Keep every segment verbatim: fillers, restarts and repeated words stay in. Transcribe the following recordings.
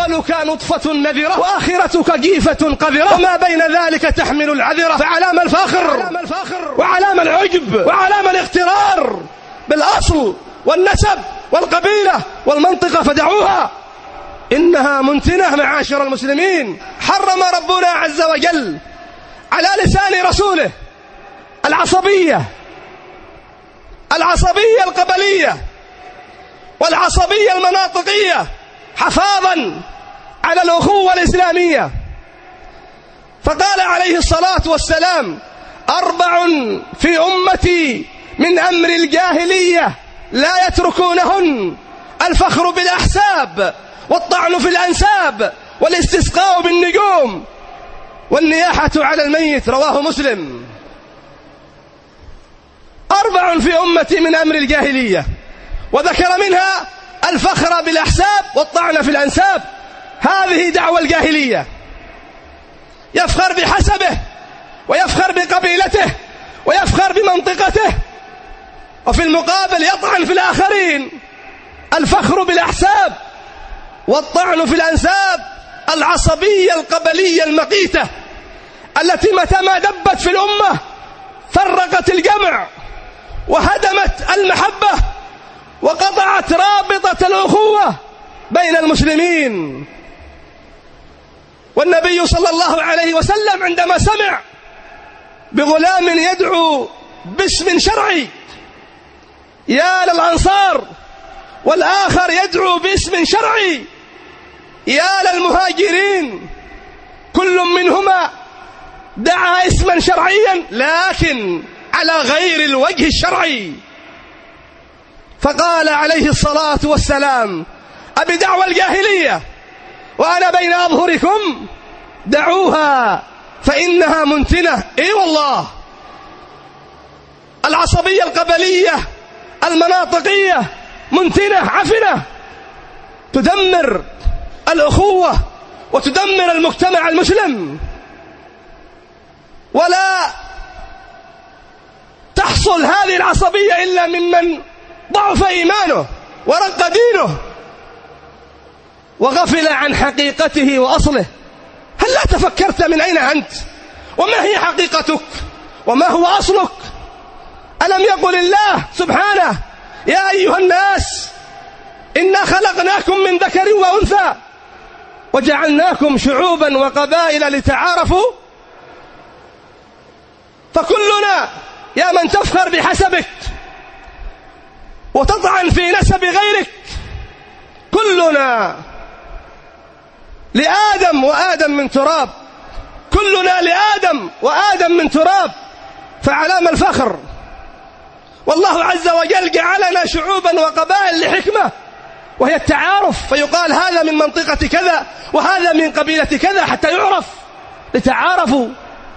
أولك نطفة نذرة وآخرتك جيفة قذرة وما بين ذلك تحمل العذرة، فعلام الفاخر وعلام العجب وعلام الاغترار بالأصل والنسب والقبيلة والمنطقة، فدعوها إنها منتنة. معاشر المسلمين، حرم ربنا عز وجل على لسان رسوله العصبية العصبية القبلية والعصبية المناطقية حفاظا على الأخوة الإسلامية، فقال عليه الصلاة والسلام: أربع في أمتي من أمر الجاهلية لا يتركونهن: الفخر بالأحساب، والطعن في الأنساب، والاستسقاء بالنجوم، والنياحة على الميت. رواه مسلم. أربع في أمتي من أمر الجاهلية، وذكر منها الفخر بالأحساب والطعن في الأنساب. هذه دعوة الجاهلية، يفخر بحسبه ويفخر بقبيلته ويفخر بمنطقته، وفي المقابل يطعن في الآخرين. الفخر بالأحساب والطعن في الأنساب، العصبية القبلية المقيتة التي متى ما دبت في الأمة فرقت الجمع وهدمت المحبة وقطعت رابطة الأخوة بين المسلمين. والنبي صلى الله عليه وسلم عندما سمع بغلام يدعو باسم شرعي: يا للأنصار، والآخر يدعو باسم شرعي: يا للمهاجرين، كل منهما دعا اسما شرعيا لكن على غير الوجه الشرعي، فقال عليه الصلاة والسلام: أبي دعوى الجاهلية وأنا بين أظهركم؟ دعوها فإنها منتنة. إي والله، العصبية القبلية المناطقية منتنة عفنة، تدمر الأخوة وتدمر المجتمع المسلم، ولا تحصل هذه العصبية إلا ممن ضعف إيمانه ورق دينه وغفل عن حقيقته وأصله. هل لا تفكرت من أين أنت؟ وما هي حقيقتك؟ وما هو أصلك؟ ألم يقل الله سبحانه: يا أيها الناس إنا خلقناكم من ذكر وأنثى وجعلناكم شعوبا وقبائل لتعارفوا؟ فكلنا يا من تفخر بحسبك وتطعن في نسب غيرك، كلنا لآدم وآدم من تراب، كلنا لآدم وآدم من تراب، فعلام الفخر. والله عز وجل جعلنا شعوبا وقبائل لحكمة، وهي التعارف، فيقال هذا من منطقة كذا وهذا من قبيلة كذا حتى يعرف، لتعارفوا،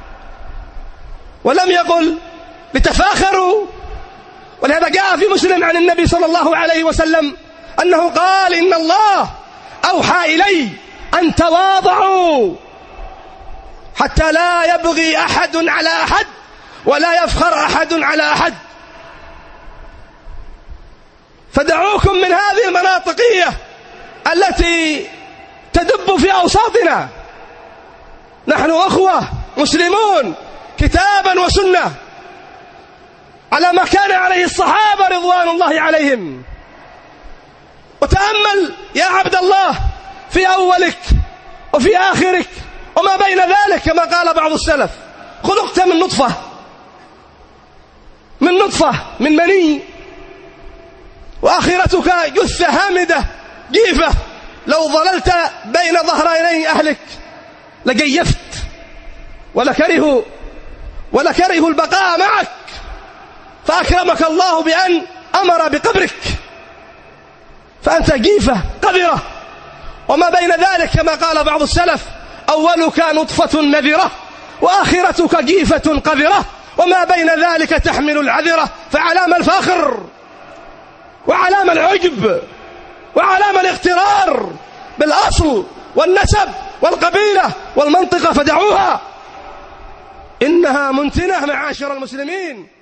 ولم يقل لتفاخروا. ولهذا جاء في مسلم عن النبي صلى الله عليه وسلم أنه قال: إن الله أوحى إلي أن تواضعوا حتى لا يبغي أحد على أحد ولا يفخر أحد على أحد. فدعوكم من هذه المناطقية التي تدب في أوساطنا. نحن أخوة مسلمون كتابا وسنة على ما كان عليه الصحابة رضوان الله عليهم. وتأمل يا عبد الله في أولك وفي آخرك وما بين ذلك، كما قال بعض السلف: خلقت من نطفة من نطفة من مني، وآخرتك جثة هامدة جيفة، لو ظللت بين ظهراني أهلك لجيفت ولكرهوا ولكرهوا البقاء معك، فأكرمك الله بأن أمر بقبرك، فأنت جيفة قذرة. وما بين ذلك كما قال بعض السلف: أولك نطفة نذرة وآخرتك جيفة قذرة وما بين ذلك تحمل العذرة، فعلام الفاخر وعلام العجب وعلام الاغترار بالأصل والنسب والقبيلة والمنطقة، فدعوها إنها منتنة. معاشر المسلمين،